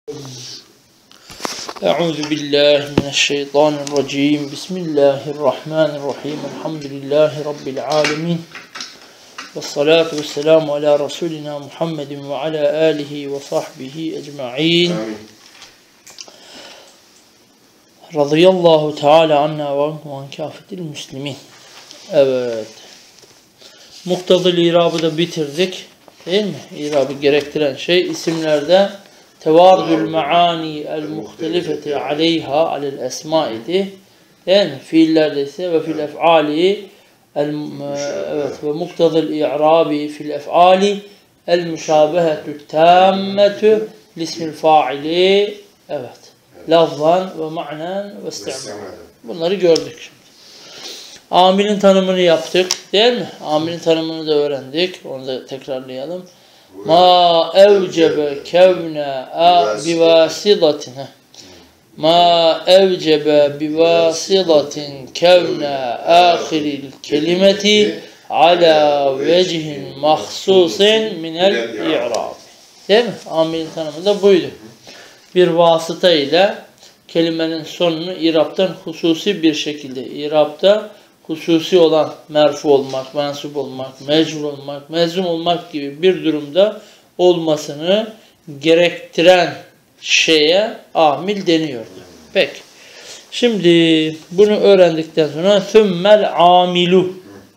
Euzu billahi mineşşeytanirracim. Bismillahirrahmanirrahim. Elhamdülillahi rabbil alamin. Ves salatu vesselamu ala rasulina Muhammedin ve ala alihi ve sahbihi ecmaîn. Radıyallahu teala anna ve an kâfetil müslimin. Evet. Muktadıl irabı da bitirdik. Değil mi? İrabı gerektiren şey isimlerde tevardül maani el muhtelifeti aleyha alel esma idi. Değil mi? Fiillerde ise ve fil ef'ali evet ve muktadıl i'rabi fil ef'ali el müşabehetü tammetü lismil faili evet. Lafzan ve ma'nen ve isti'mal. Bunları gördük şimdi. Amilin tanımını yaptık. Değil mi? Amilin tanımını da öğrendik. Onu da tekrarlayalım. Ma evcebe kevne bivasidatin. Ma evcebe bivasidatin kevne ahiril kelimeti ala vecihin mahsusin minel i'rab. Değil mi? Amilin tanımı da buydu. Bir vasıta ile kelimenin sonunu iraptan hususi bir şekilde irapta hususi olan merfu olmak, mensup olmak, mecrur olmak, mezum olmak gibi bir durumda olmasını gerektiren şeye amil deniyordu. Peki. Şimdi bunu öğrendikten sonra thummel amilu.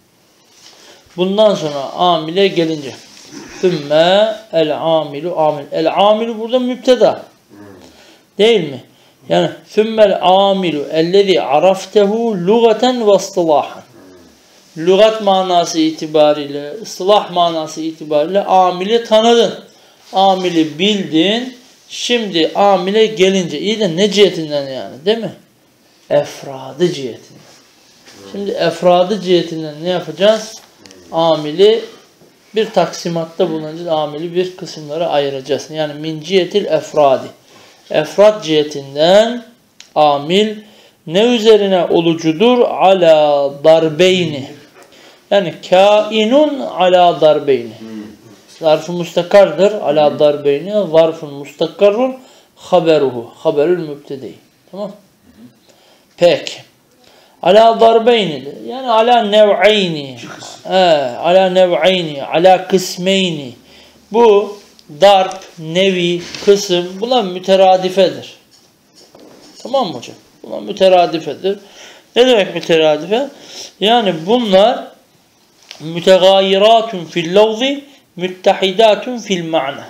Bundan sonra amile gelince thumme el amilu amil. El amilu burada müpteda. Değil mi? Yani thummel amilu ellezî araftehu lugaten ve istilahan. Lugat manası itibariyle, ıslah manası itibariyle amili tanıdın. Amili bildin. Şimdi amile gelince iyi de ne cihetinden yani değil mi? Efradı cihetinden. Şimdi efradı cihetinden ne yapacağız? Amili bir taksimatta bulunacağız. Amili bir kısımlara ayıracağız. Yani min cihetil efradi. Efrad cihetinden amil ne üzerine olucudur? Ala darbeyni. Yani kainun ala darbeyni. Zarf-ı mustakardır. Ala darbeyni. Zarf-ı mustakarrun haberuhu. Haberül mübtedey. Tamam. Peki. Ala darbeyni. Yani ala nev'ayni. Ala nev'ayni. Ala kısmeyni. Bu darp, nevi, kısım bunlar müteradifedir. Tamam mı hocam? Bunlar müteradifedir. Ne demek müteradife? Yani bunlar mütegayiratun fil lafzi müttehidatun fil ma'na.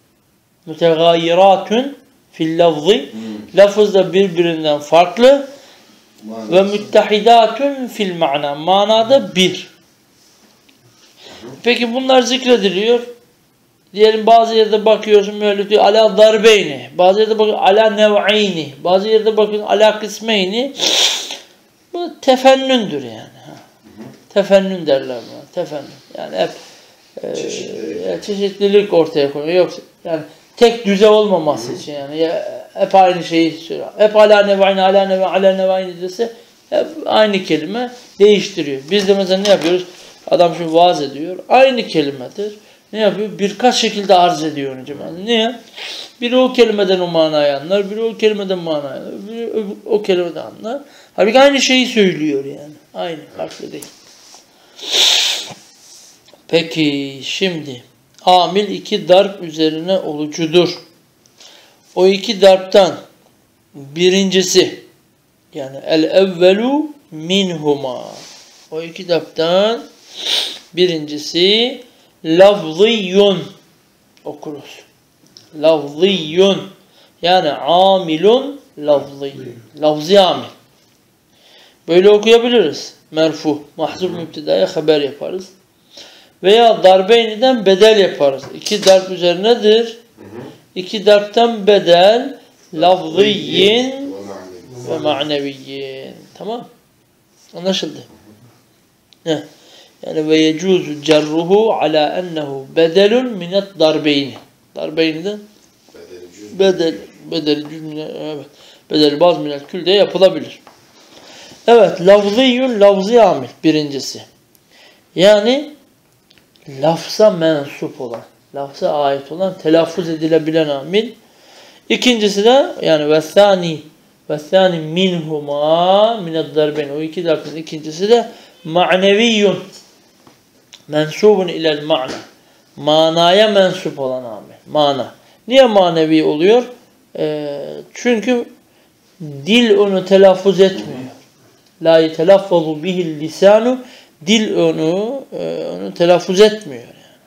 Mütegayiratun fil lafzi lafızda birbirinden farklı ve müttehidatun fil ma'na. Manada bir. Peki bunlar zikrediliyor. Diyelim bazı yerde bakıyorsun böyle diyor ala darbeyni. Bazı yerde bakıyorsun ala nev'ayni. Bazı yerde bakıyorsun ala kısmeyni. Bu tefennündür yani. Tefennün derler buna. Tefennün. Yani hep çeşitlilik ortaya koyuyor. Yoksa yani tek düze olmaması için yani hep aynı şeyi söylüyor. Hep ala nev'ayni, ala nev'ayni, ala nev'ayni dese hep aynı kelime değiştiriyor. Biz de mesela ne yapıyoruz? Adam şu vaaz ediyor. Aynı kelimedir. Ne yapıyor? Birkaç şekilde arz ediyor önce. Niye? Biri o kelimeden o manayı anlar, biri o kelimeden manayı anlar, biri o kelimeden anlar. Halbuki aynı şeyi söylüyor yani. Aynı, farklı değil. Peki, şimdi amil iki darp üzerine olucudur. O iki darptan birincisi yani el evvelu minhuma. O iki darptan birincisi lafziyun okuruz. Lafziyun yani amilun lafziyun. Lafzi amil. Böyle okuyabiliriz. Merfu. Mahzuf müptedaya haber yaparız. Veya darbeyniden bedel yaparız. İki darp üzerinedir. İki darptan bedel lafziyin ve ma'neviyyin. Tamam. Anlaşıldı. Ne? Yani ve yecuzu cerruhu ala ennehu bedelun minet darbeyni. Darbeyniden bedel cümle evet. Bedel bazı minel külde yapılabilir. Evet, lafziyun lafzi amil birincisi. Yani lafza mensup olan, lafza ait olan, telaffuz edilebilen amil. İkincisi de yani ve thani minhuma mined darbeyn. O iki lafzın ikincisi de ma'neviyyun mensubun ilel ma'na. Manaya mensup olan amil. Mana. Niye manevi oluyor? Çünkü dil onu telaffuz etmiyor. La yetelaffazu bihil lisanu. Dil onu telaffuz etmiyor. Yani.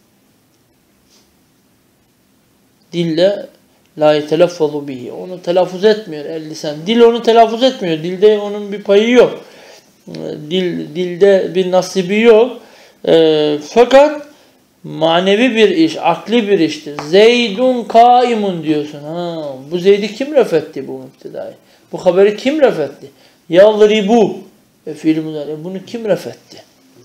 Dille la yetelaffazu bihi. Onu telaffuz etmiyor el lisan. Dil onu telaffuz etmiyor. Dilde onun bir payı yok. Dilde bir nasibi yok. Fakat manevi bir iş, akli bir iştir. Zeydun kaimun diyorsun. Bu Zeyd'i kim refetti bu müptedayı? Bu haberi kim refetti? Yadribu fiil mudari. Bunu kim refetti?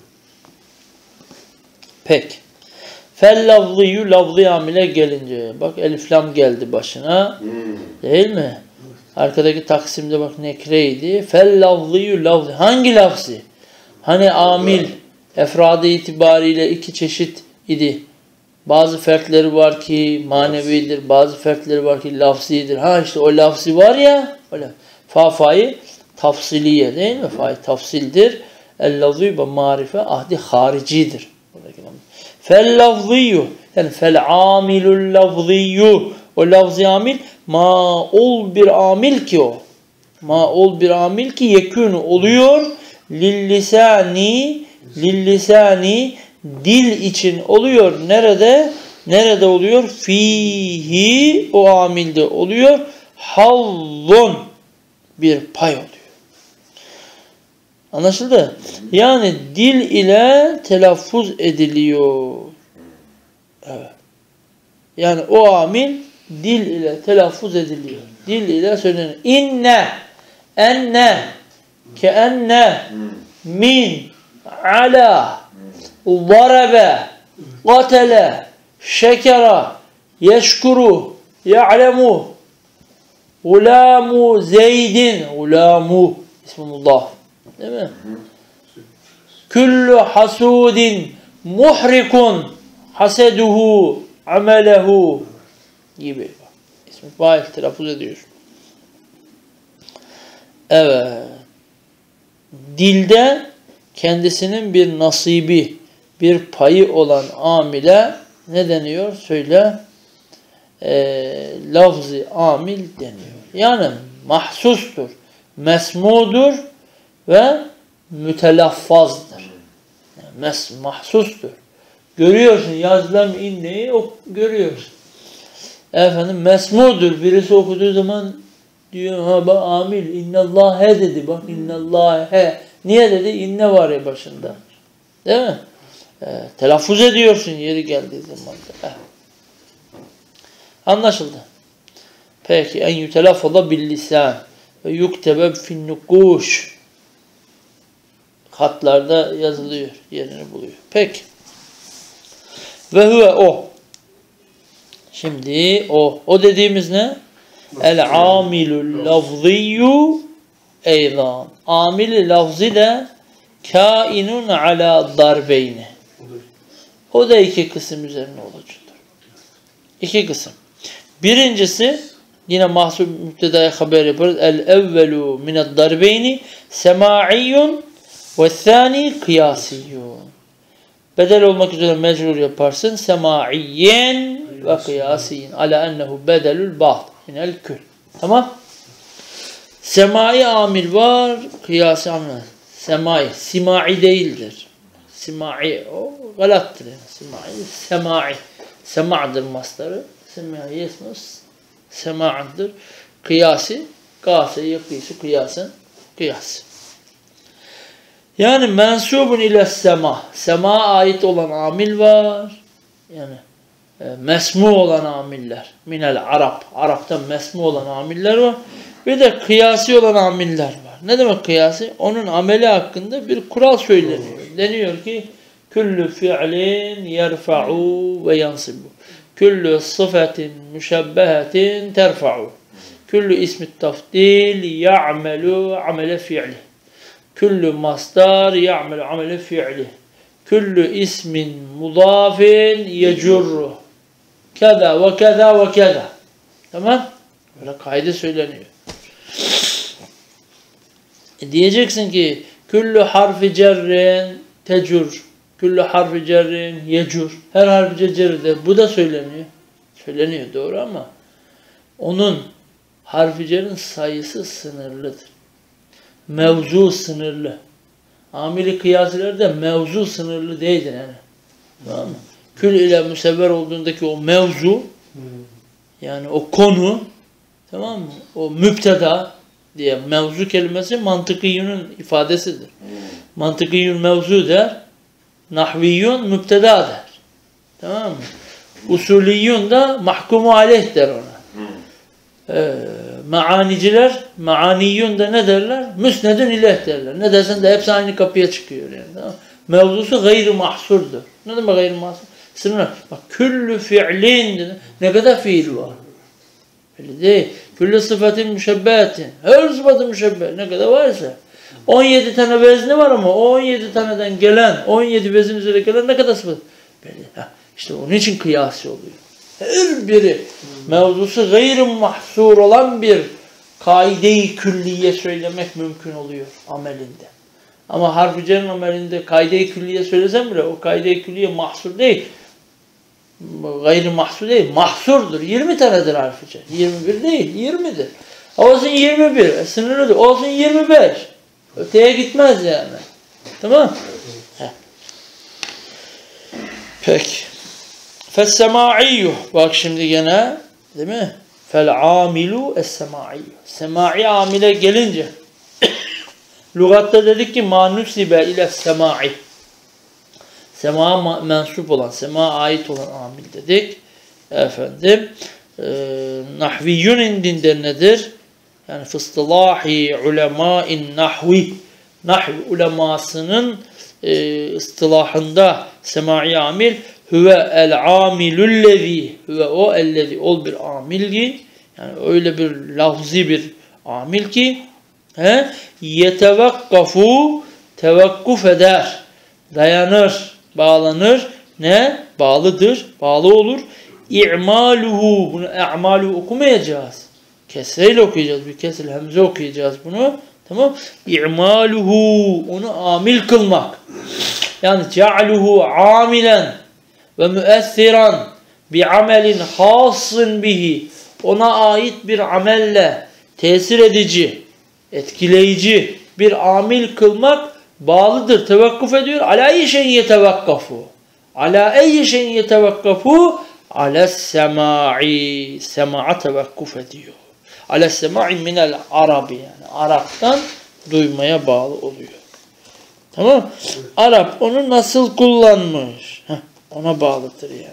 Peki. Fel lafzıyı lafzı amile gelince. Bak elif lam geldi başına. Değil mi? Arkadaki taksimde bak nekreydi. Fel lafzıyı lafzı. Hangi lafzı? Hani amil efradı itibariyle iki çeşit idi. Bazı fertleri var ki manevidir. Bazı fertleri var ki lafzidir. İşte o lafzi var ya. Fa'yı tafsiliye değil mi? Fa'yı tafsildir. El-lafzı ve marife ahdi haricidir. Fel-lafzıyyu yani fel-amilul lafzıyyu o lafzi amil ma'ul bir amil ki o. Ma'ul bir amil ki yekûnü oluyor lillisani dil için oluyor. Nerede oluyor? Fihi o amilde oluyor. Hazzun bir pay oluyor. Anlaşıldı? Yani dil ile telaffuz ediliyor. Evet. Yani o amil dil ile telaffuz ediliyor. Dil ile söyleniyor. İnne, enne, keenne, min, ala, zarabe, qatele, şekera, yeşkuru, ya'lemu, ulamu zeydin, ulamu, ismullah. Değil mi? Kullu hasudin muhrikun haseduhu amelehu gibi. İsmi fail telaffuz ediyor. Evet. Dilde kendisinin bir nasibi, bir payı olan amile ne deniyor? Söyle. Lafz-ı amil deniyor. Yani mahsustur, mesmudur ve mütelaffazdır. Yani mahsustur. Görüyorsun yazılan inneyi görüyorsun. Efendim mesmudur. Birisi okuduğu zaman diyor bak amil innallâhe dedi. Bak innallâhe. Niye dedi? İnne var ya başında. Değil mi? Telaffuz ediyorsun yeri geldiği zaman. Anlaşıldı. Peki en yutelaffaza bil lisan ve yuktebe fin nukuş. Hatlarda yazılıyor. Yerini buluyor. Peki. Ve huve o. Şimdi o dediğimiz ne? El amilul lafziyyu eydan. Amil lafzi de kainun ala darbeyni. O da iki kısım üzerine olacaktır. İki kısım. Birincisi yine mahsub müptedaya haber yaparız. El evvelu mined darbeyni sema'iyyun ve thani kıyasiyyun. Bedel olmak üzere mecrur yaparsın. Sema'iyyen ve kıyasiyyen. Ala ennehu bedelül ba'd minel kül. Tamam. Semai amil var. Kıyasi amil var. Semai. Simai değildir. Simai. O galattır. Simai. Semai. Sema'dır mastarı. Semai yesmus. Sema'dır. Kıyasi. Gâse yakıysı kıyasın. Kıyas. Yani mensubun ile sema. Sema ait olan amil var. Yani mesmu olan amiller. Minel Arap. Arap'tan mesmu olan amiller var. Bir de kıyasi olan amiller var. Ne demek kıyasi? Onun ameli hakkında bir kural söyleniyor. Deniyor ki küllü fi'lin yerfa'u ve yansibu. Küllü sıfetin müşebbehetin terfa'u. Küllü ismi tafdil ya'melu amele fi'li. Küllü mastar ya'melu amele fi'li. Küllü ismin mudafin yecurru. Keda ve keda ve keda. Tamam? Böyle kaide söyleniyor. Diyeceksin ki küllü harfi cerrin tecur, küllü harfi cerrin yecur. Her harfi cerride bu da söyleniyor. Söyleniyor doğru ama onun harfi cerrin sayısı sınırlıdır. Mevzu sınırlı. Amili kıyasılerde mevzu sınırlı değildir yani. Tamam mı? Kül ile müsevver olduğundaki o mevzu yani o konu tamam mı? O müpteda diye mevzu kelimesi mantıkiyunun ifadesidir. Mantıkiyun mevzu der. Nahviyun müpteda der. Tamam mı? Usuliyun da mahkumu aleyh der ona. Maaniciler, maaniyun da ne derler? Müsnedün ileh derler. Ne dersen de hepsi aynı kapıya çıkıyor yani. Tamam. Mevzusu gayri mahsurdur. Ne demek gayri mahsur? Sınırlar. Bak küllü fi'lin dedi. Ne kadar fiil var? Öyle değil. Küllü sıfatın müşebbehetin. Her sıfatın müşebbeh. Ne kadar varsa. 17 tane vezni var ama o 17 taneden gelen, 17 vezin üzerine gelen ne kadar sıfat? Belli. İşte onun için kıyası oluyor. Her biri mevzusu gayri mahsur olan bir kaide-i külliye söylemek mümkün oluyor amelinde. Ama harf-i cerrin amelinde kaide-i külliye söylesem bile o kaide-i külliye mahsur değil. Gayri mahsur değil. Mahsurdur. 20 tanedir harf-i cerrin. 21 değil. 20'dir. Olsun 21. Sınırlıdır. Olsun 25. Öteye gitmez yani. Tamam. Peki. Fes-semâ'iyyuh. Bak şimdi gene değil mi? Fel-âmilu es-semâ'iyyuh. Semâ'i amile gelince lügatta dedik ki mâ nusibe ile-semâ'i. Sema'a mensup olan, sema'a ait olan amil dedik. Efendim, nahviyyun indinde nedir? Yani fıstilahi ulemâin nahvi. Nahv ulemasının ıstılahında sema'i amil huve el-amilüllezî. Huve o ellezî. Ol bir amil ki, yani öyle bir lafzi bir amil ki yetevakkafu tevakkuf eder. Dayanır, bağlanır. Ne? Bağlıdır, bağlı olur. İ'maluhu. Bunu i'maluhu okumayacağız. Kesreyle okuyacağız. Bir kesrel hemze okuyacağız bunu. Tamam? İ'maluhu. Onu amil kılmak. Yani ce'aluhu amilen ve müessiran bi'amelin hasın bihi. Ona ait bir amelle tesir edici, etkileyici bir amil kılmak bağlıdır. Tevakkuf ediyor. Ala eyyi şeyin yetevakkafu. Ala eyyi şeyin yetevakkafu. Ala sema'i. Sema'a tevakkuf ediyor. Ala sema'i minel arabi. Yani Arap'tan duymaya bağlı oluyor. Tamam. Arap onu nasıl kullanmış? Ona bağlıdır yani.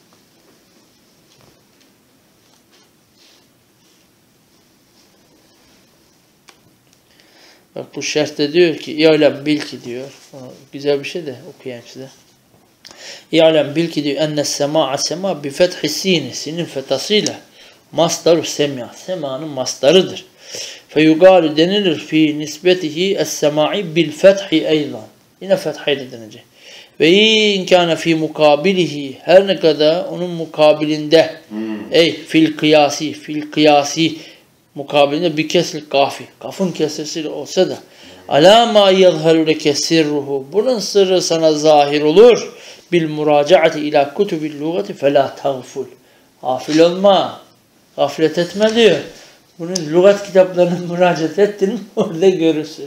Bak bu şerhte diyor ki İ'lem bil ki diyor. Güzel bir şey de okuyayım size. İ'lem bil ki diyor enne sema'a sema bi fethi sini. Sinin fethasıyla masdaru semya. Sema'nın masdarıdır. Feyugalu denilir fi nisbetihi es-sema'i bil fethi eydan. Yine fethayla denecek. Ve inkâne fi mukabilihi. Her ne kadar onun mukabilinde fil kıyasi mukabilinde bir kesir kafi. Kafın kesresiyle olsa da alâ mâ yezheru leke sirruhu. Bunun sırrı sana zahir olur. Bil muracaati ila kutubil lugati felâ tağful. Gafil olma. Gaflet etme diyor. Bunun lügat kitaplarını müracaat ettin mi orada görürsün.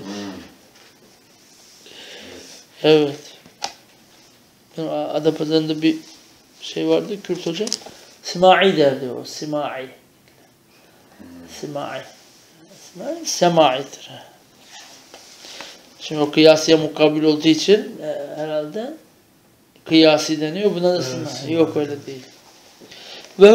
Evet. Adapazarı'nda bir şey vardı Kürt Hoca. Simai derdi o. Simai. Semai'dir. Şimdi o kıyasıya mukabil olduğu için herhalde kıyasi deniyor. Buna da simai. Yok öyle değil. Ve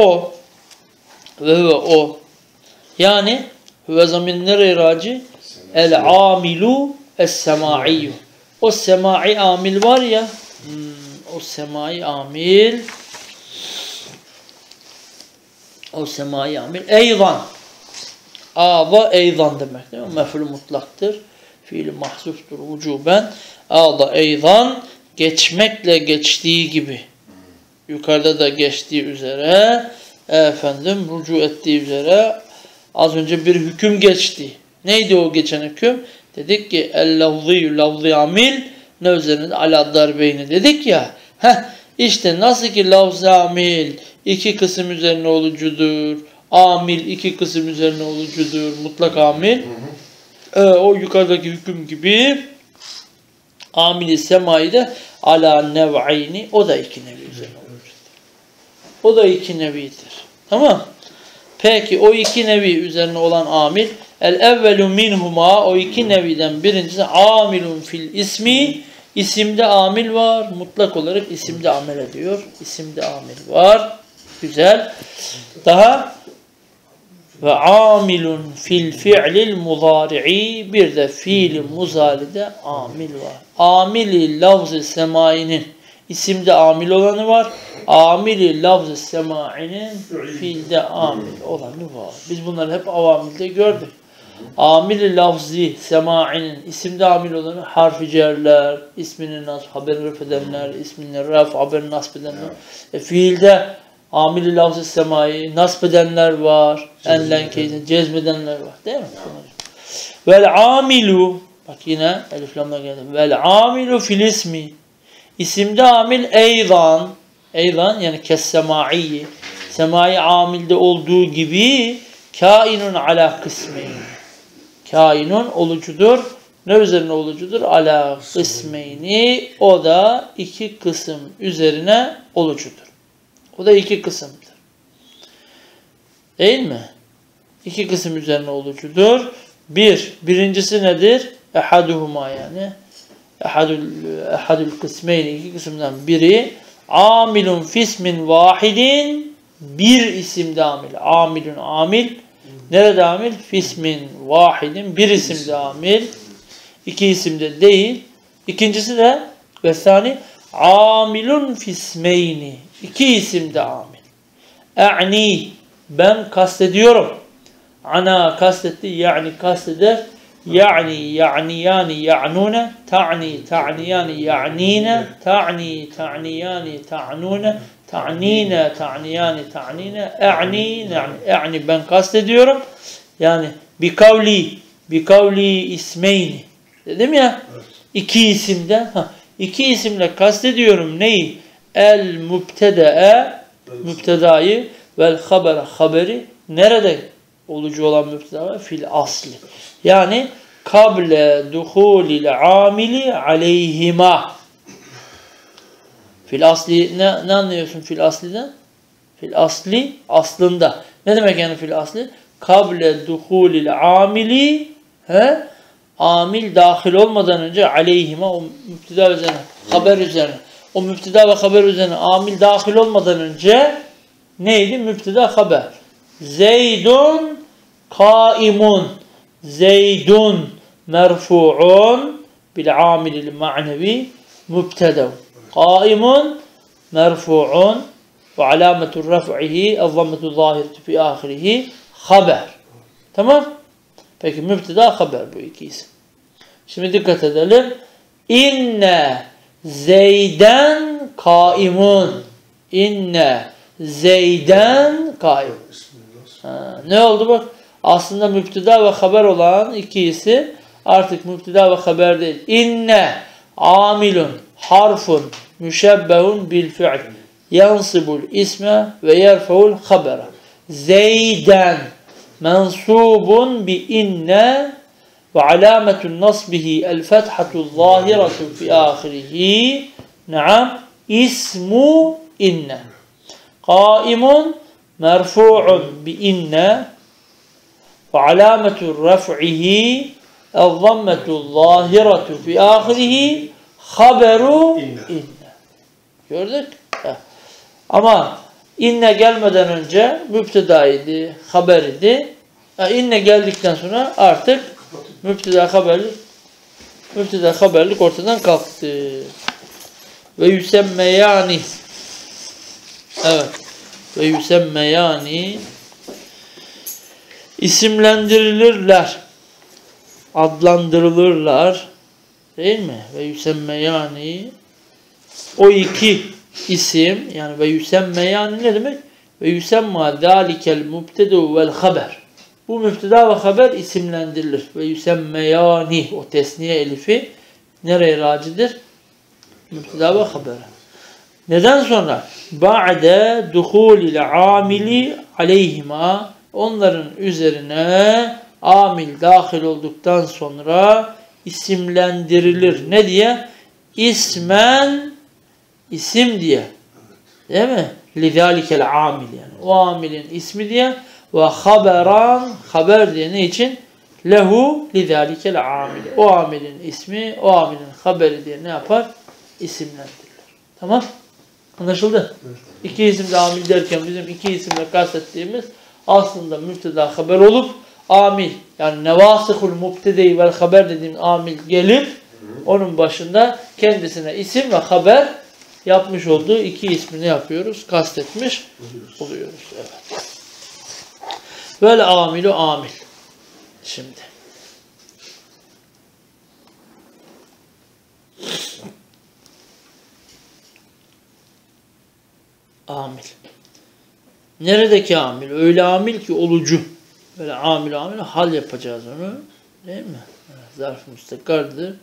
huve o. Yani huve zamin nereye raci? El-amilu es-semaiyyuh. O semai amil var ya, o semai amil eydan. A'da eydan demek değil mi? Mef'ul mutlaktır. Fiil mahzuftur vücuben. A'da eydan geçmekle geçtiği gibi. Yukarıda da geçtiği üzere efendim rücu ettiği üzere az önce bir hüküm geçti. Neydi o geçen hüküm? Dedik ki el-lafzî lafzî amil ne üzerinde ala darbeyni dedik ya. İşte nasıl ki lafz-ı amil iki kısım üzerine olucudur. Amil iki kısım üzerine olucudur. Mutlak amil. O yukarıdaki hüküm gibi amil-i semai de ala nev'ayni o da iki nevi üzerine olucudur. O da iki nevidir. Tamam. Peki o iki nevi üzerine olan amil el-evvelu minhuma o iki neviden birincisi amilun fil ismi isimde amil var. Mutlak olarak isimde amel ediyor. İsimde amil var. Güzel. Daha ve amilun fil fi'lil muzari'i bir de fiil muzaride amil var. Amili lafz-ı semainin isimde amil olanı var. Amili lafz-ı semainin fiilde amil olanı var. Biz bunları hep avamilde gördük. Amil-i lafzi sema'inin isimde amil olanı harf-i cerler, ismini nasb, haberini ref edenler, ismini ref, haberini nasb edenler. Fiilde amil-i lafzi semai nasb edenler var. Enlen keysen cezmedenler var. Değil mi? Vel amilu bak yine elif lamla geldi. Vel amilu fil ismi isimde amil eydan yani kes semai semai amilde olduğu gibi kainun ala kısmeyn kainun olucudur. Ne üzerine olucudur? Ala kısmeyni o da iki kısım üzerine olucudur. O da iki kısımdır. Değil mi? İki kısım üzerine olucudur. Birincisi nedir? Ehaduhuma yani. Ehadul kısmeyni iki kısımdan biri amilun fismin vahidin bir isimde amil. Amilun amil. Nerede amil? Fismin vahidin bir isimde amil. İki isimde değil. İkincisi de vesani amilun fismeyni. İki isimde amil. E'ni ben kastediyorum. Ana kastetti yani kasteder. Yani ya'niyani ya'nune ta'ni ta'niyani ya'nine ta'ni ta'niyani ta'nune ta'nine ta'niyani ta'nine e'ni ben kastediyorum. Yani bi kavli ismeyni dedim ya iki isimde iki isimle kastediyorum neyi? El mübtedayı vel haberi nerede olucu olan mübteda fil asli. Yani kable duhulil amili aleyhima. Fil asli ne anlıyorsun fil asliden? Fil asli aslında. Ne demek yani fil asli? Kable duhulil amili amil dahil olmadan önce aleyhima o mübteda üzerine, haber üzerine. O mübteda ve haber üzerine amil dahil olmadan önce neydi? Mübteda haber. Zeydun kaimun. Zeydun merfu'un bil amilil ma'nevi mübteda. Kaimun merfu'un ve alametu raf'ihi el-zammetu zahireti fi ahirihi haber. Tamam? Peki mübteda haber bu iki isim. Şimdi dikkat edelim. İnne Zeyden kaimun. İnne Zeyden kaimun. Ne oldu bak? Aslında mübteda ve haber olan iki isim artık mübteda ve haber değil. İnne amilun harfun müşebbehun bil fi'l yansibul isme ve yerfeul habera. Zeyden mensubun bi inne ve alametun nasbihi el fethatu zahiratu fi ahirihi. Naam ismu inne. Kaimun merfu'un bi inne ve alametu raf'ihi el-zammetu zahiratu fi ahirihi haberu inne. Gördük? Ama inne gelmeden önce mübtedaydı, haber idi. İnne geldikten sonra artık mübteda haberlik ortadan kalktı. Ve yüsemmeyani. Evet. Ve yüsemmeyani isimlendirilirler. Adlandırılırlar. Değil mi? Ve yüsemmeyani o iki isim yani ve yüsemmeyani ne demek? Ve yusemma zâlikel mubtedu vel haber. Bu müfteda ve haber isimlendirilir. Ve yusemmeyani, o tesniye elifi nereye racidir? Müfteda ve habere. Neden sonra? Ba'de duhulil amili aleyhima, onların üzerine amil dahil olduktan sonra isimlendirilir. Ne diye? İsmen, isim diye. Değil mi? Lidâlikel amil yani. O amilin ismi diye. Ve haberan, haber diye. Ne için? Lehu lidâlikel amil. O amilin ismi, o amilin haberi diye ne yapar? İsimlendirilir. Tamam? Anlaşıldı? Evet. İki isimde amil derken bizim iki isimle kastettiğimiz aslında müpteda haber olup amil, yani nevasıhul mubtede vel haber dediğimiz amil gelip onun başında kendisine isim ve haber yapmış olduğu iki ismini yapıyoruz. Kastetmiş oluyoruz. Evet. Vel amilu amil. Şimdi. Amil. Neredeki amil? Öyle amil ki olucu. Böyle amil hal yapacağız onu. Değil mi? Zarf-ı müstakardır.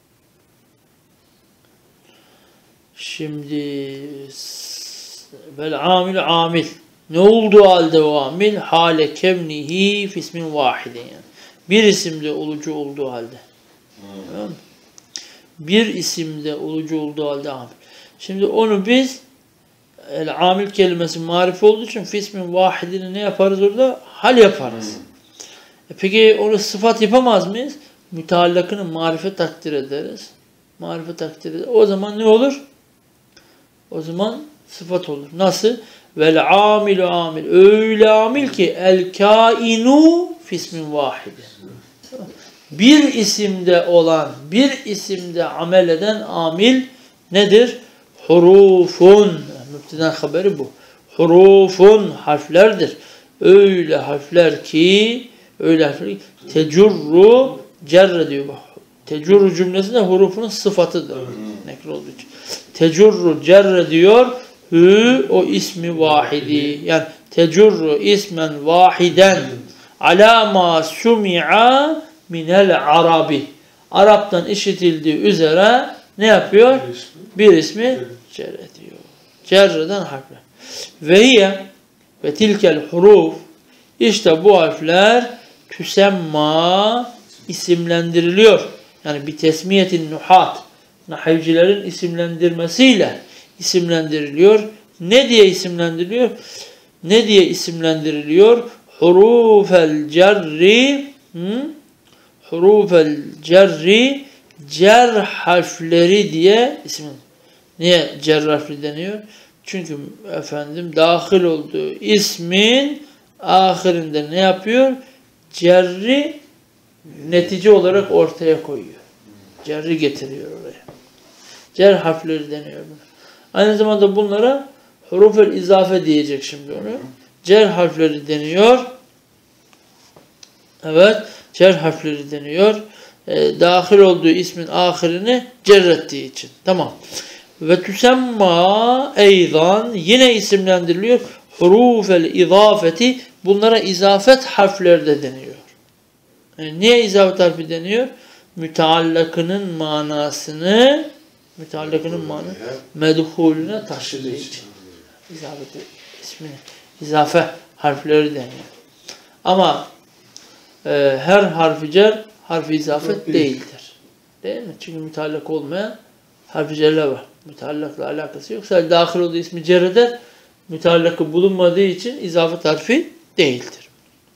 Şimdi böyle amil. Ne olduğu halde o amil? Hale kevnihi fismin vahidin yani. Bir isimde olucu olduğu halde. Tamam mı? Bir isimde olucu olduğu halde amil. Şimdi onu biz amil kelimesi marife olduğu için fismin vahidini ne yaparız orada? Hal yaparız. Peki onu sıfat yapamaz mıyız? Müteallakını marife takdir ederiz. Marife takdir ederiz. O zaman ne olur? O zaman sıfat olur. Nasıl? Vel amilu amil. Öyle amil ki el kainu fismin vahidi. Bir isimde olan, bir isimde amel eden amil nedir? Hurufun. Müpteden haberi bu. Hurufun harflerdir. Öyle harfler ki tecurru cerre diyor. Tecurru cümlesinde hurufunun sıfatıdır. Nekre olduğu için. Tecurru cerre diyor. Hü o ismi vahidi. Yani tecurru ismen vahiden ala ma sumi'a minel arabi. Arap'tan işitildiği üzere ne yapıyor? Bir ismi cerre diyor. Cerreden harfler. Ve tilkel huruf, işte bu harfler tüsemma isimlendiriliyor. Yani bir tesmiyetin nuhat, nahivcilerin isimlendirmesiyle isimlendiriliyor. Ne diye isimlendiriliyor? Ne diye isimlendiriliyor? Hurufel cerri cer harfleri diye isimlendiriliyor. Niye cer harfli deniyor? Çünkü efendim dahil olduğu ismin ahirinde ne yapıyor? Cerri netice olarak ortaya koyuyor. Cerri getiriyor oraya. Cer harfleri deniyor buna. Aynı zamanda bunlara huruf-el izafe diyecek şimdi onu. Cer harfleri deniyor. Evet. Cer harfleri deniyor. Dahil olduğu ismin ahirini cerrettiği için. Tamam. Ve tüsemma eydan yine isimlendiriliyor. Hurufel izafeti, bunlara izafet harfleri de deniyor. Yani niye izafet harfi deniyor? Müteallakının manasını medhulüne taşıdığı için. İzafet ismini. İzafe harfleri deniyor. Ama her harfi cer harfi izafet değildir. Değil mi? Çünkü müteallak olmayan harfi cerler var. Müteallakla alakası yok. Sadece dahil olduğu ismi cer eder. Müteallakı bulunmadığı için izafet harfi değildir.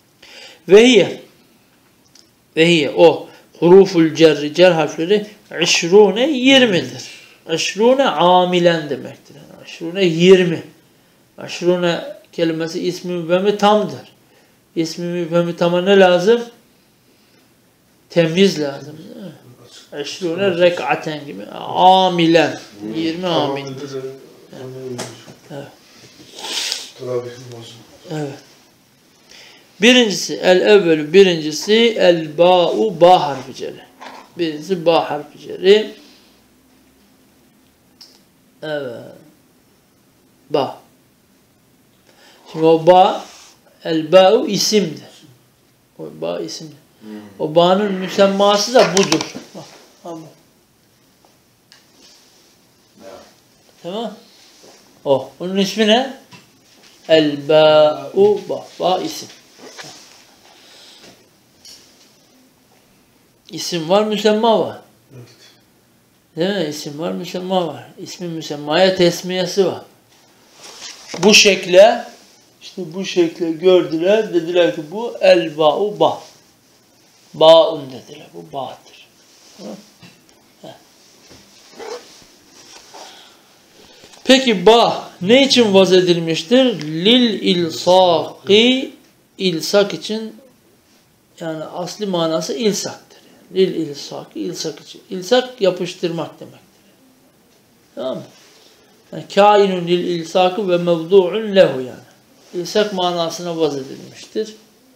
Vehiye o huruful cerri cer harfleri 20'dir. 20 amilen demektir. 20. 20 kelimesi ismi mübhemi tamdır. İsmi mübhemi tama ne lazım? Temiz lazım. 20 rek'aten gibi. Amilen. 20 amildir. Evet. Evet. Birincisi birincisi el ba'u ba harfi ceri. Birincisi ba harfi ceri. Evet. Ba. Şimdi o ba, el-ba'u isimdir. O ba isimdir. O ba'nın müsemması da budur. Bak. Tamam. O. Onun ismi ne? El-ba'u ba. Ba isim. İsim var, müsemma var. Evet. Değil mi? İsim var, müsemma var. İsmin müsemmaya tesmiyesi var. Bu şekle, işte bu şekle gördüler. Dediler ki bu el-ba'u ba. Ba'un dediler. Bu ba'dır. Tamam. Peki ba ne için vaz edilmiştir? Lil ilsaki, ilsak için, yani asli manası ilsaktır. Lil ilsaki, ilsak için. İlsak yapıştırmak demektir. Tamam mı? Yani kainun lil ilsaki ve mevdu'un lehu yani. İlsak manasına vaz edilmiştir.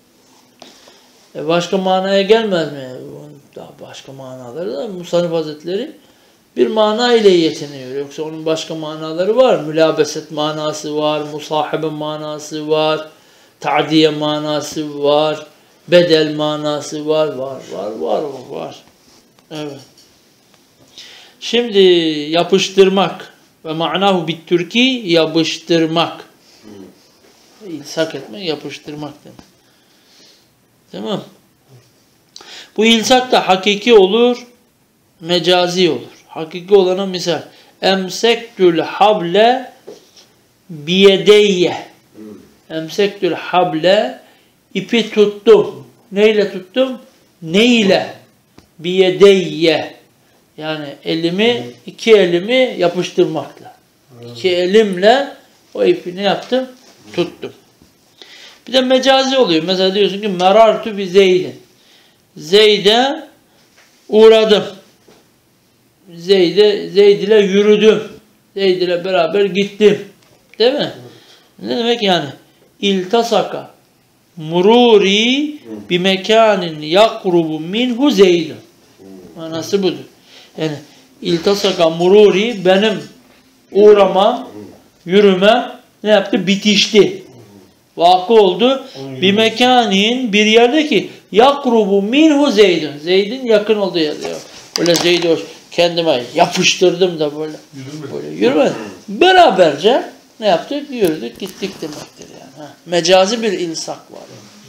Başka manaya gelmez mi? Daha başka manaları da Musannif Hazretleri bir mana ile yetiniyor. Yoksa onun başka manaları var. Mülabeset manası var, musahibe manası var, ta'diye manası var, bedel manası var. Var. Evet. Şimdi yapıştırmak ve ma'nahu bit Türki yapıştırmak. İlsak etmek, yapıştırmak demek. Tamam. Bu ilsak da hakiki olur, mecazi olur. Hakiki olana misal. Emsektül hable biyedeyye. Emsektül hable, ipi tuttum. Neyle tuttum? Neyle? Biyedeyye. Yani elimi, iki elimi yapıştırmakla. İki elimle o ipi ne yaptım? Tuttum. Bir de mecazi oluyor. Mesela diyorsun ki merartu bi Zeydin. Zeyd'e uğradım. Zeyd ile yürüdüm. Zeyd ile beraber gittim. Değil mi? Ne demek yani? İltasaka mururi bi mekanin yakrubu minhu Zeydun. Manası budur. Yani iltasaka mururi, benim uğramam, yürümem ne yaptı? Bitişti. Vakı oldu. Bir mekanin, bir yerde ki yakrubu minhu Zeydun. Zeyd'in yakın olduğu yerde. Öyle Zeyd'i kendime yapıştırdım da böyle. Yürümedim. Beraberce ne yaptık? Yürüdük, gittik demektir yani. Mecazi bir ilsak var.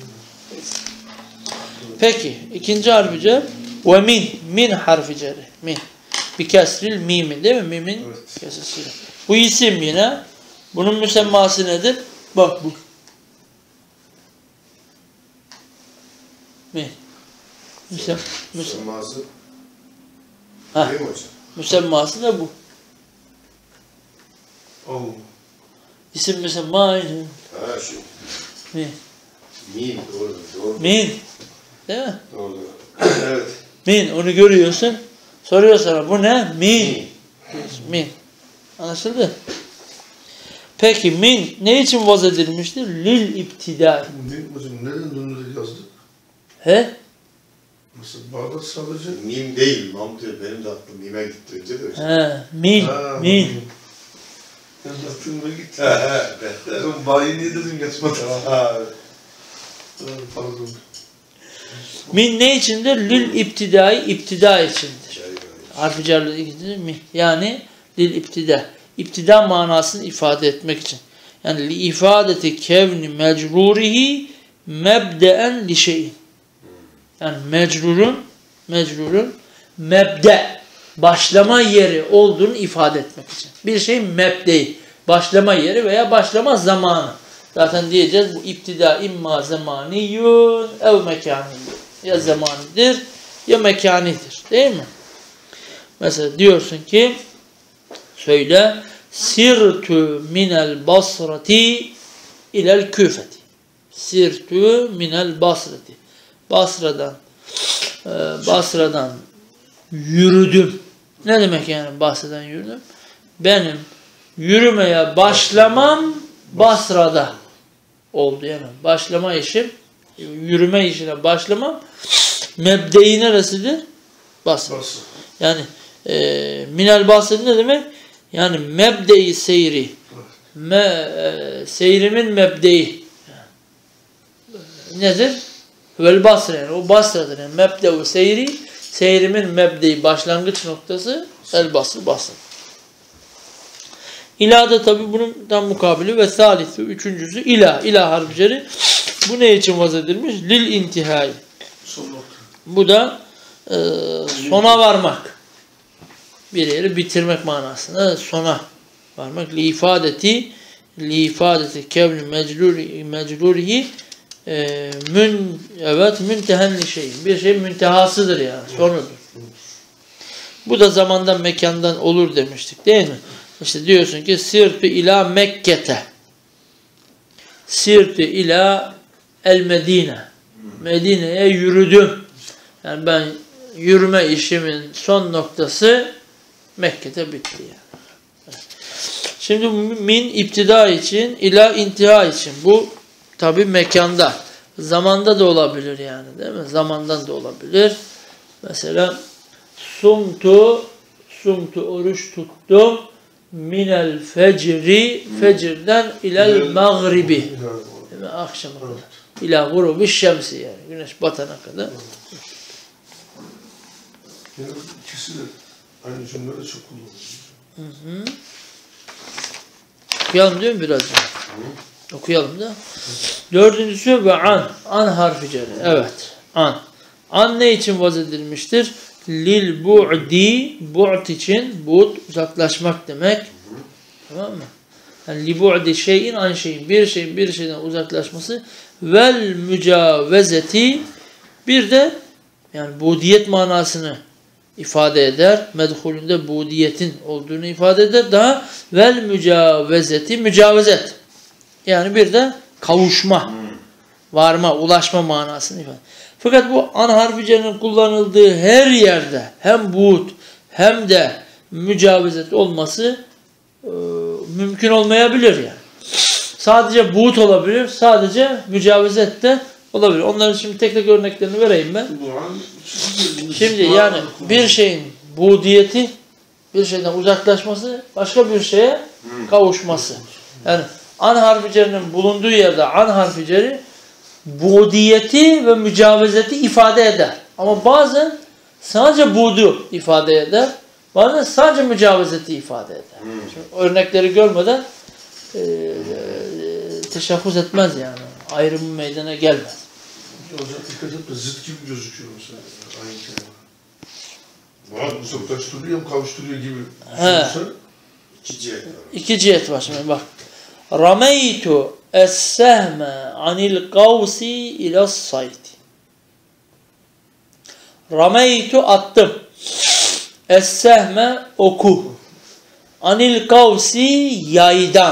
Peki, ikinci harfi cer. Ve min harfi ceri. Min. Bir kesril mimi, değil mi? Mimin kesrisiyle. Bu isim yine. Bunun müsemması nedir? Bak bu. Min. Müsemması. Ha. Müsemması da bu. Oh. İsim müsemma aynı. Ha şu. Min. Min doğru. Min. Değil mi? Doğru. Evet. Min. Onu görüyorsun. Soruyor sana bu ne? Min. Min. Anlaşıldı? Peki min ne için vaz edilmiştir? Lil iptidai. Min hocam neden dönülerek yazdık? He? Mesela Bağdat sadece... Mim değil Mahmut Bey. Benim de aklım mime gitti önce de. He. Min. Min. Ben de aklımda gitti. Ben Ben bayi niye dedim geçmedi. Pardon. Min ne içindir? Lil iptidai, iptida içindir. Harfi cerli içindir mi? Yani lil iptida. İptida manasını ifade etmek için. Yani li ifadeti kevni mecrurihi mebdeen li şeyin. Yani mecrurun mebde, başlama yeri olduğunu ifade etmek için. Bir şey mebdeyi, başlama yeri veya başlama zamanı. Zaten diyeceğiz bu iptida imma zamaniyun ev mekaniyyun. Ya zamanidir ya mekanidir. Değil mi? Mesela diyorsun ki söyle sirtu minel basrati ilel küfeti. Sirtu minel basrati. Basra'dan yürüdüm. Ne demek yani Basra'dan yürüdüm? Benim yürümeye başlamam Basra'da oldu yani. Başlama işim, yürüme işine başlamam mebdeyi neresidir? Basra. Yani minel Basra ne demek? Yani mebdeyi seyri, seyrimin mebdeyi nedir? Vel Basra, yani o Basra'dır. Yani mebde-u seyri, seyrimin mebdeyi, başlangıç noktası El Basra, Basra. İla da tabi bunun tam mukabili ve salisu, üçüncüsü ilah. İlah harfleri. Bu ne için vaz edilmiş? Lil intihai. Son nokta. Bu da sona varmak. Bir yeri bitirmek manasında sona varmak. Li ifadeti kevni mecrurihi müntehenli şey. Bir şey müntehasıdır yani. Sonudur. Bu da zamandan mekandan olur demiştik değil mi? İşte diyorsun ki sirtu ila Mekke'te. Sirtu ila el Medine. Medine'ye yürüdüm. Yani ben yürüme işimin son noktası Mekke'de bitti yani. Şimdi min iptida için, ila intiha için. Bu tabi mekanda. Zamanda da olabilir yani değil mi? Zamandan da olabilir. Mesela sumtu oruç tuttum minel fecri, fecirden ilel mağribi. Değil mi? Akşama kadar. İlâ gurubi şemsi yani. Güneş batana kadar. Yani ikisi de aynı cümlede çok kullanılıyor. Okuyalım değil mi birazcık? Okuyalım da. Dördüncüsü ve an. An harfi ceri. Evet. An. An ne için vaz edilmiştir? Lil bu'di. Bu'd için. Bu'd uzaklaşmak demek. Tamam mı? Yani li bu'di şeyin an şeyin. Bir şeyin bir şeyden uzaklaşması. Vel mücavezeti. Bir de yani budiyet manasını ifade eder. Medhulünde budiyetin olduğunu ifade eder. Daha vel mücavezeti. Mücavezet. Yani bir de kavuşma, varma, ulaşma manasını ifade. Fakat bu an harficenin kullanıldığı her yerde hem buğd hem de mücavezet olması mümkün olmayabilir yani. Sadece buğd olabilir, sadece mücavezet de olabilir. Onların şimdi tek tek örneklerini vereyim ben. Şimdi yani bir şeyin buğdiyeti, bir şeyden uzaklaşması, başka bir şeye kavuşması. Yani an harficerinin bulunduğu yerde an harficeri buğdiyeti ve mücavezeti ifade eder. Ama bazen sadece buğdu ifade eder. Bazen sadece mücavezeti ifade eder. Şimdi örnekleri görmeden teşakkuz etmez yani. Ayrımı meydana gelmez. Hocam dikkat etme zıt gibi gözüküyor mesela. Aynı kelime. Uzaklaştırıyor hem kavuşturuyor gibi. İki cihet var. İki cihet var şimdi bak. Rameytu es-sehme anil kavsi ila sayti. Rameytu attım. Es-sehme oku. Anil kavsi yaydan.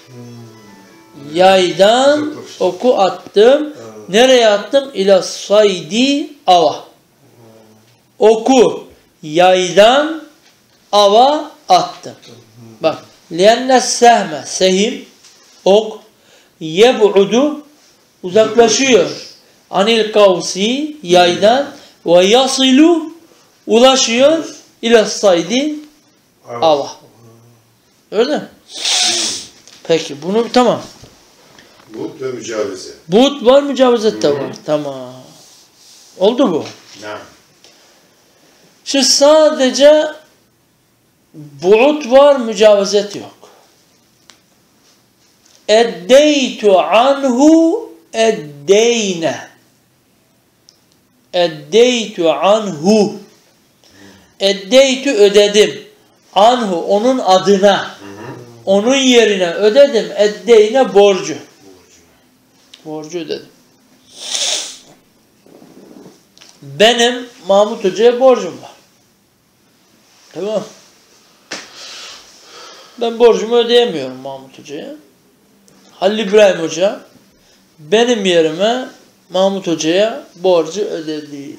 Yaydan oku attım. Nereye attım? İla saydi ava. Oku yaydan ava attım. Bak. Lienne sehme sehim ok yeb'udu uzaklaşıyor. Anil kavsi yaydan ve yasilu ulaşıyor ila saydi ava. Öyle mi? Peki bunu tamam. Buğd ve mücaveze. Buğd var, mücavezet de var. Tamam. Oldu bu. Ne? Şimdi sadece bu'd var, mücavezet yok. Eddeytu anhu eddeyne. Eddeytu anhu. Eddeytu ödedim. Anhu onun adına. Onun yerine ödedim. Eddeyne borcu. Borcu ödedim. Benim Mahmut Hoca'ya borcum var. Tamam. Ben borcumu ödeyemiyorum Mahmut Hoca'ya. Halil İbrahim Hoca benim yerime Mahmut Hoca'ya borcu ödedi.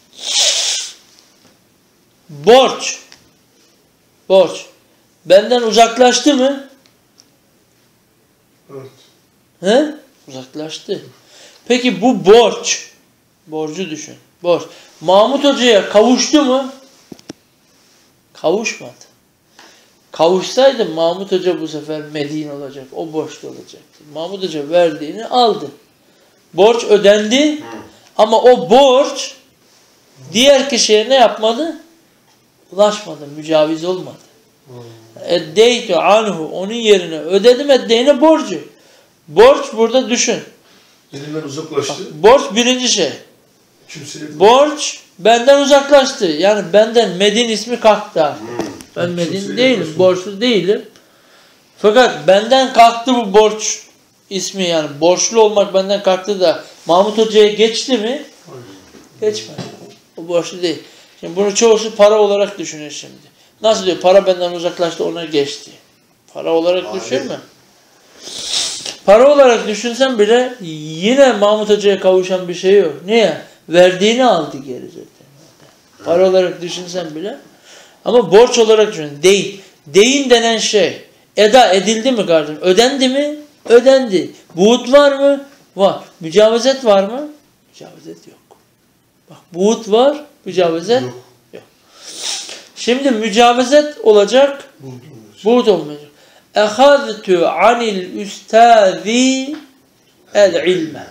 Borç. Borç. Benden uzaklaştı mı? Evet. He? Uzaklaştı. Peki bu borç. Borcu düşün. Borç. Mahmut Hoca'ya kavuştu mu? Kavuşmadı. Kavuşsaydı Mahmut Hoca bu sefer Medine olacak. O borçlu olacaktı. Mahmut Hoca verdiğini aldı. Borç ödendi ama o borç diğer kişiye ne yapmadı? Ulaşmadı. Mücaviz olmadı. Eddeytu anhu. Onun yerine ödedim eddeyine borcu. Borç burada düşün. Elimden uzaklaştı. Borç birinci şey. Kimseye Borç benden uzaklaştı. Yani benden Medin ismi kalktı. Ben Medin değilim. Borçlu değilim. Fakat benden kalktı bu borç ismi, yani borçlu olmak benden kalktı da Mahmut Hoca'ya geçti mi? Geçmedi. O borçlu değil. Şimdi bunu çoğusu para olarak düşünüyor şimdi. Nasıl diyor? Para benden uzaklaştı, ona geçti. Para olarak düşünme. Para olarak düşünsen bile yine Mahmut Hoca'ya kavuşan bir şey yok. Niye? Verdiğini aldı geri zaten. Para olarak düşünsen bile. Ama borç olarak düşün. Deyin. Deyin denen şey eda edildi mi kardeşim? Ödendi mi? Ödendi. Buğut var mı? Var. Mücavezet var mı? Mücavezet yok. Bak, buğut var, mücavezet yok. Şimdi mücavezet olacak, buğut olmayacak. Ehaztu anil üstazi el ilme.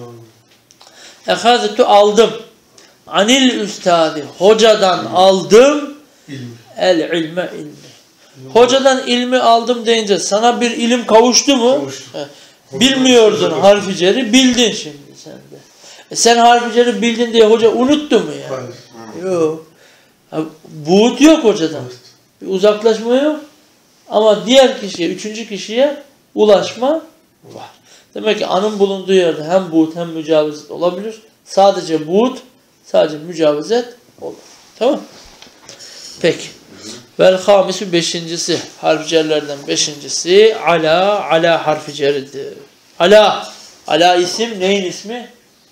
Ehaztu aldım. Anil üstazi, hocadan aldım. El ilme ilmi. Hocadan ilmi aldım deyince sana bir ilim kavuştu mu? Kavuştu. Bilmiyordun harfi ceri, bildin şimdi sen de. Sen harfi ceri bildin diye hoca unuttu mu ya? Hayır. Yok. Buğut yok hocadan. Bir uzaklaşma yok. Ama diğer kişiye, üçüncü kişiye ulaşma var. Demek ki anın bulunduğu yerde hem buğut hem mücavezet olabilir. Sadece buğut, sadece mücavezet olur. Tamam. Peki. Vel hamisu beşincisi. Harf cerlerden beşincisi. Ala. Ala harfi ceridir. Ala. Ala isim. Neyin ismi?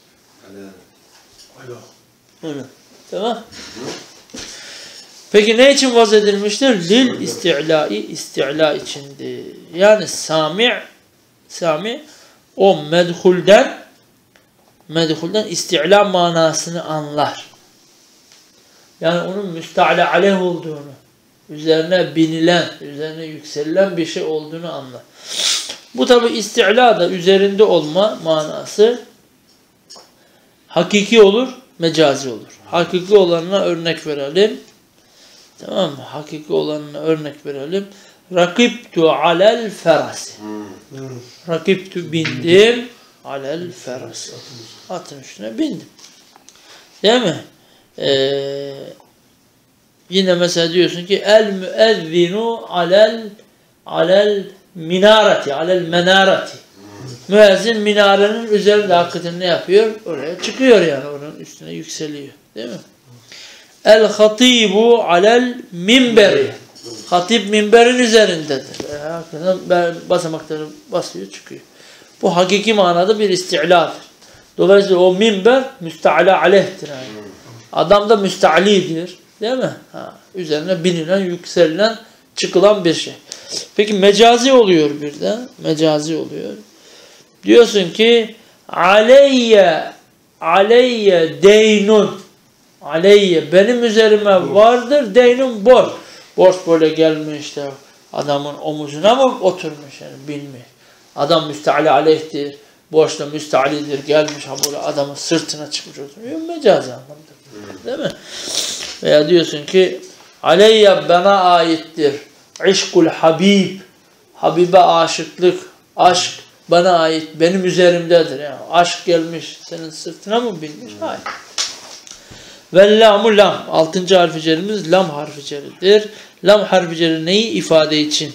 Ala. Tamam. Peki ne için vaz edilmiştir? Lil isti'lai, isti'la içindi. Yani sami o medhulden isti'la manasını anlar. Yani onun müsta'la aleyh olduğunu, üzerine binilen, üzerine yükselilen bir şey olduğunu anlar. Bu tabi isti'la da üzerinde olma manası hakiki olur, mecazi olur. Hakiki olanına örnek verelim. Tamam mı? Hakiki olanına örnek verelim. Rakibtu alel ferasi. Rakibtu bindim alel ferasi. Atın üstüne bindim. Değil mi? Yine mesela diyorsun ki el müezzinu alel minareti, alel menareti. Müezzin minarenin üzerinde hakikaten ne yapıyor? Oraya çıkıyor yani. Oranın üstüne yükseliyor. Değil mi? El-hatibu alel minberi. Hatip minberin üzerindedir. Hakikaten basamakları basıyor, çıkıyor. Bu hakiki manada bir isti'ladır. Dolayısıyla o minber müsta'la aleyhtir. Yani. Adam da müsta'lidir. Değil mi? Üzerine binilen, yükselilen, çıkılan bir şey. Peki mecazi oluyor bir de. Mecazi oluyor. Diyorsun ki aleyye deynun. Aleyye benim üzerime vardır deynun borç. Borç böyle gelmiş de adamın omuzuna mı oturmuş yani bilmiyor. Adam müsta'li aleyhtir. Borçla müsta'lidir gelmiş ha böyle adamın sırtına çıkmış oturuyor. Mecazi anlamda. Değil mi? Veya diyorsun ki aleyye bana aittir. İşkul habib. Habibe aşıklık. Aşk bana ait. Benim üzerimdedir. Yani aşk gelmiş senin sırtına mı binmiş? Hayır. Ve lamu lam. 6. harfi cerimiz lam harfi ceridir. Lam harfi ceri neyi ifade için?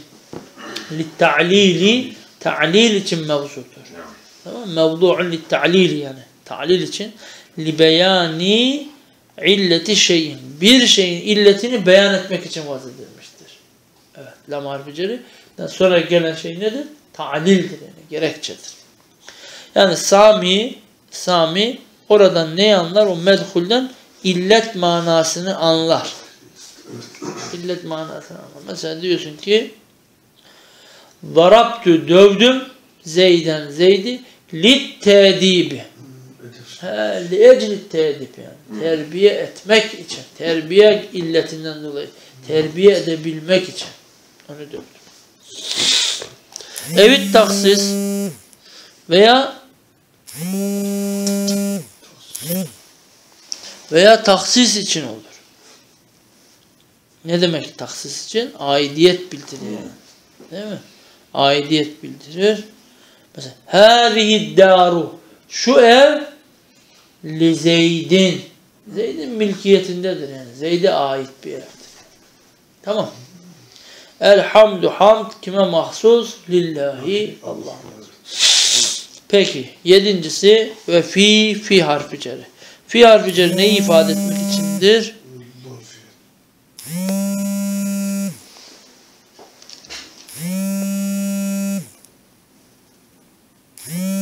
Litta'lili. Ta'lil için mevzudur. Tamam mı? Mevdu'un litta'lili yani. Ta'lil için. Li beyani illeti şeyin. Bir şeyin illetini beyan etmek için vaz edilmiştir. Evet. Lam harfi ceri. Sonra gelen şey nedir? Ta'lildir yani. Gerekçedir. Yani Sami oradan neyi anlar? O medhulden illet manasını anlar. İllet manasını anlar. Mesela diyorsun ki darabtu dövdüm Zeydi lit tedibi. Li ecli tedib yani. Terbiye etmek için. Terbiye illetinden dolayı. Terbiye edebilmek için. Onu diyor. Evet taksis veya taksis için olur. Ne demek taksis için? Aidiyet bildirir. Değil mi? Aidiyet bildirir. Mesela hâzihi dâru. Şu ev li Zeydin. Zeyd'in mülkiyetindedir yani. Zeyd'e ait bir evdir. Tamam. Elhamdü hamd kime mahsus? Lillahi Allah. Peki. Yedincisi ve fi harfi ceri. Fi harfi ceri neyi ifade etmek içindir? Zarfiyet.